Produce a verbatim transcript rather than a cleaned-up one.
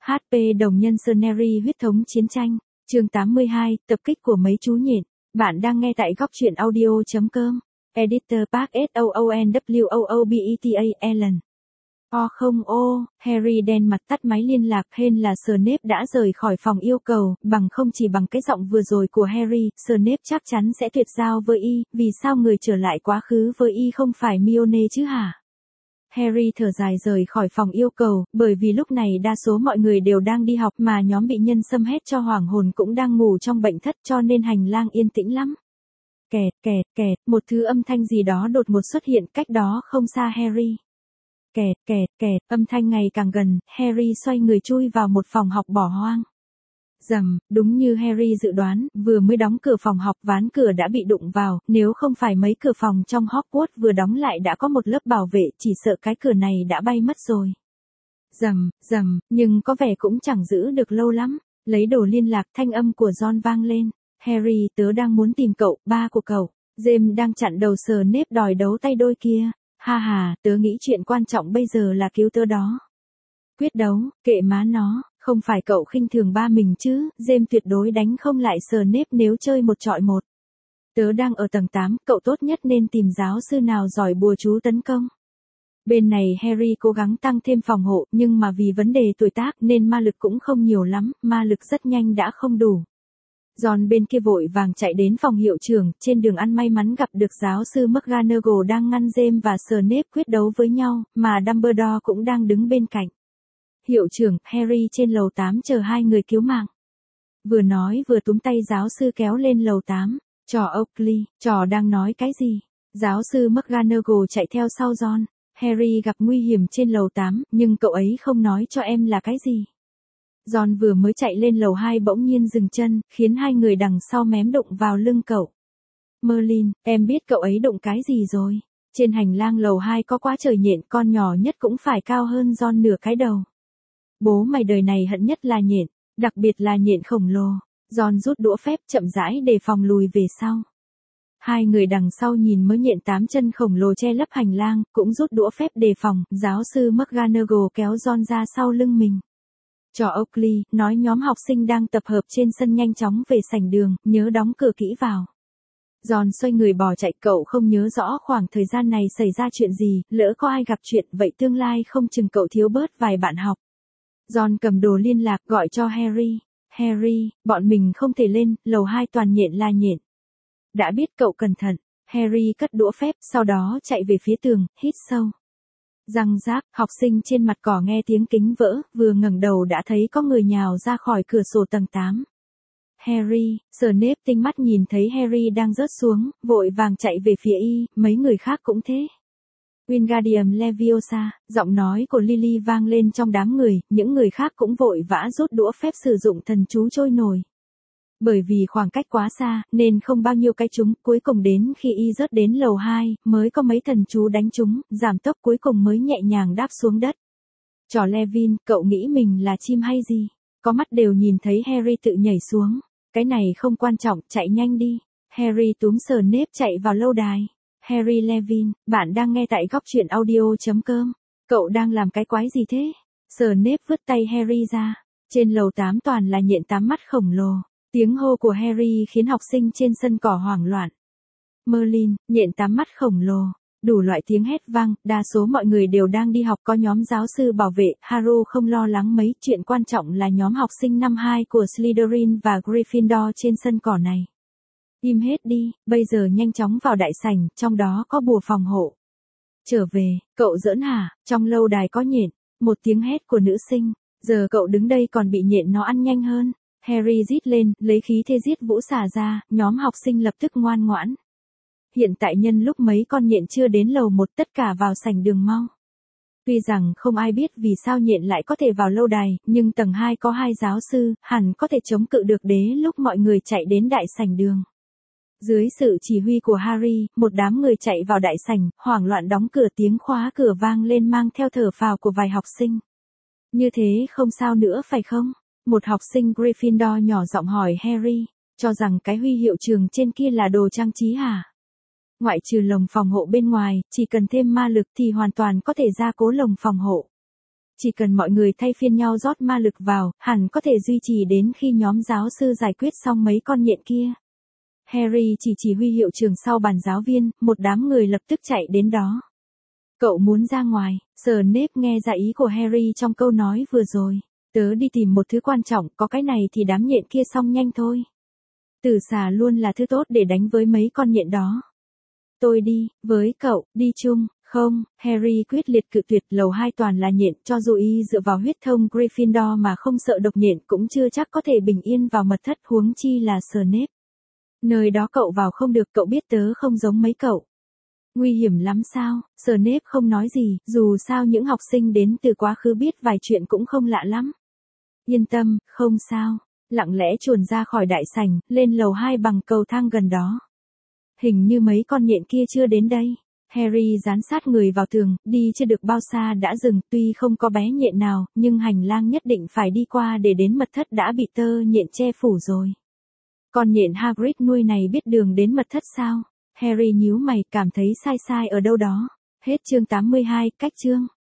hát pê đồng nhân Scenery huyết thống chiến tranh, chương tám mươi hai, tập kích của mấy chú nhện. Bạn đang nghe tại góc truyện audio chấm com. Editor Park S O O N W O O B E T A Ellen. O không ô, Harry đen mặt tắt máy liên lạc. Hên là Snape đã rời khỏi phòng yêu cầu, bằng không chỉ bằng cái giọng vừa rồi của Harry, Snape chắc chắn sẽ tuyệt giao với y. Vì sao người trở lại quá khứ với y không phải Hermione chứ hả? Harry thở dài rời khỏi phòng yêu cầu, bởi vì lúc này đa số mọi người đều đang đi học mà nhóm bị nhân xâm hét cho hoàng hồn cũng đang ngủ trong bệnh thất, cho nên hành lang yên tĩnh lắm. Kẹt, kẹt, kẹt, một thứ âm thanh gì đó đột ngột xuất hiện cách đó không xa Harry. Kẹt, kẹt, kẹt, âm thanh ngày càng gần, Harry xoay người chui vào một phòng học bỏ hoang. Rầm, đúng như Harry dự đoán, vừa mới đóng cửa phòng học ván cửa đã bị đụng vào, nếu không phải mấy cửa phòng trong Hogwarts vừa đóng lại đã có một lớp bảo vệ, chỉ sợ cái cửa này đã bay mất rồi. Rầm, rầm, nhưng có vẻ cũng chẳng giữ được lâu lắm. Lấy đồ liên lạc, thanh âm của Ron vang lên. Harry, tớ đang muốn tìm cậu, ba của cậu. James đang chặn đầu Snape đòi đấu tay đôi kia. Ha ha, tớ nghĩ chuyện quan trọng bây giờ là cứu tớ đó. Quyết đấu, kệ má nó, không phải cậu khinh thường ba mình chứ, James tuyệt đối đánh không lại Snape nếu chơi một trọi một. Tớ đang ở tầng tám, cậu tốt nhất nên tìm giáo sư nào giỏi bùa chú tấn công. Bên này Harry cố gắng tăng thêm phòng hộ, nhưng mà vì vấn đề tuổi tác nên ma lực cũng không nhiều lắm, ma lực rất nhanh đã không đủ. Ron bên kia vội vàng chạy đến phòng hiệu trưởng, trên đường ăn may mắn gặp được giáo sư McGonagall đang ngăn James và Snape quyết đấu với nhau, mà Dumbledore cũng đang đứng bên cạnh. Hiệu trưởng, Harry trên lầu tám chờ hai người cứu mạng. Vừa nói vừa túm tay giáo sư kéo lên lầu tám. Trò Oakley, trò đang nói cái gì? Giáo sư McGonagall chạy theo sau Ron. Harry gặp nguy hiểm trên lầu tám, nhưng cậu ấy không nói cho em là cái gì. Ron vừa mới chạy lên lầu hai bỗng nhiên dừng chân, khiến hai người đằng sau mém đụng vào lưng cậu. Merlin, em biết cậu ấy đụng cái gì rồi. Trên hành lang lầu hai có quá trời nhện, con nhỏ nhất cũng phải cao hơn Ron nửa cái đầu. Bố mày đời này hận nhất là nhện, đặc biệt là nhện khổng lồ. Ron rút đũa phép chậm rãi để phòng lùi về sau. Hai người đằng sau nhìn mớ nhện tám chân khổng lồ che lấp hành lang, cũng rút đũa phép đề phòng. Giáo sư McGonagall kéo Ron ra sau lưng mình. Trò Oakley, nói nhóm học sinh đang tập hợp trên sân nhanh chóng về sảnh đường, nhớ đóng cửa kỹ vào. Ron xoay người bỏ chạy, cậu không nhớ rõ khoảng thời gian này xảy ra chuyện gì, lỡ có ai gặp chuyện vậy tương lai không chừng cậu thiếu bớt vài bạn học. Ron cầm đồ liên lạc gọi cho Harry. Harry, bọn mình không thể lên, lầu hai toàn nhện là nhện. Đã biết cậu cẩn thận. Harry cất đũa phép, sau đó chạy về phía tường, hít sâu. Răng rác, học sinh trên mặt cỏ nghe tiếng kính vỡ, vừa ngẩng đầu đã thấy có người nhào ra khỏi cửa sổ tầng tám. Harry, Snape tinh mắt nhìn thấy Harry đang rớt xuống, vội vàng chạy về phía y, mấy người khác cũng thế. Wingardium Leviosa, giọng nói của Lily vang lên trong đám người, những người khác cũng vội vã rút đũa phép sử dụng thần chú trôi nổi. Bởi vì khoảng cách quá xa, nên không bao nhiêu cái chúng, cuối cùng đến khi y rớt đến lầu hai, mới có mấy thần chú đánh chúng, giảm tốc cuối cùng mới nhẹ nhàng đáp xuống đất. Trò Levin, cậu nghĩ mình là chim hay gì? Có mắt đều nhìn thấy Harry tự nhảy xuống. Cái này không quan trọng, chạy nhanh đi. Harry túm Snape chạy vào lâu đài. Harry Levin, bạn đang nghe tại góc truyện audio chấm com. Cậu đang làm cái quái gì thế? Snape vứt tay Harry ra. Trên lầu tám toàn là nhện tám mắt khổng lồ. Tiếng hô của Harry khiến học sinh trên sân cỏ hoảng loạn. Merlin, nhện tám mắt khổng lồ. Đủ loại tiếng hét vang, đa số mọi người đều đang đi học, có nhóm giáo sư bảo vệ. Harry không lo lắng mấy, chuyện quan trọng là nhóm học sinh năm hai của Slytherin và Gryffindor trên sân cỏ này. Im hết đi, bây giờ nhanh chóng vào đại sảnh, trong đó có bùa phòng hộ. Trở về, cậu giỡn hả, trong lâu đài có nhện. Một tiếng hét của nữ sinh, giờ cậu đứng đây còn bị nhện nó ăn nhanh hơn. Harry rít lên, lấy khí thế giết vũ xả ra, nhóm học sinh lập tức ngoan ngoãn. Hiện tại nhân lúc mấy con nhện chưa đến lầu một, tất cả vào sảnh đường mau. Tuy rằng không ai biết vì sao nhện lại có thể vào lâu đài, nhưng tầng hai có hai giáo sư, hẳn có thể chống cự được đế lúc mọi người chạy đến đại sảnh đường. Dưới sự chỉ huy của Harry, một đám người chạy vào đại sảnh, hoảng loạn đóng cửa, tiếng khóa cửa vang lên mang theo thở phào của vài học sinh. Như thế không sao nữa phải không? Một học sinh Gryffindor nhỏ giọng hỏi Harry, cho rằng cái huy hiệu trường trên kia là đồ trang trí hả? Ngoại trừ lồng phòng hộ bên ngoài, chỉ cần thêm ma lực thì hoàn toàn có thể gia cố lồng phòng hộ. Chỉ cần mọi người thay phiên nhau rót ma lực vào, hẳn có thể duy trì đến khi nhóm giáo sư giải quyết xong mấy con nhện kia. Harry chỉ chỉ huy hiệu trưởng sau bàn giáo viên, một đám người lập tức chạy đến đó. Cậu muốn ra ngoài, Snape nghe ra ý của Harry trong câu nói vừa rồi. Tớ đi tìm một thứ quan trọng, có cái này thì đám nhện kia xong nhanh thôi. Tử xà luôn là thứ tốt để đánh với mấy con nhện đó. Tôi đi, với cậu, đi chung. Không, Harry quyết liệt cự tuyệt, lầu hai toàn là nhện, cho dù y dựa vào huyết thông Gryffindor mà không sợ độc nhện cũng chưa chắc có thể bình yên vào mật thất, huống chi là Snape. Nơi đó cậu vào không được, cậu biết tớ không giống mấy cậu. Nguy hiểm lắm sao? Snape không nói gì, dù sao những học sinh đến từ quá khứ biết vài chuyện cũng không lạ lắm. Yên tâm, không sao. Lặng lẽ chuồn ra khỏi đại sảnh, lên lầu hai bằng cầu thang gần đó. Hình như mấy con nhện kia chưa đến đây. Harry dán sát người vào tường, đi chưa được bao xa đã dừng, tuy không có bé nhện nào, nhưng hành lang nhất định phải đi qua để đến mật thất đã bị tơ nhện che phủ rồi. Con nhện Hagrid nuôi này biết đường đến mật thất sao? Harry nhíu mày, cảm thấy sai sai ở đâu đó. Hết chương tám mươi hai, cách chương.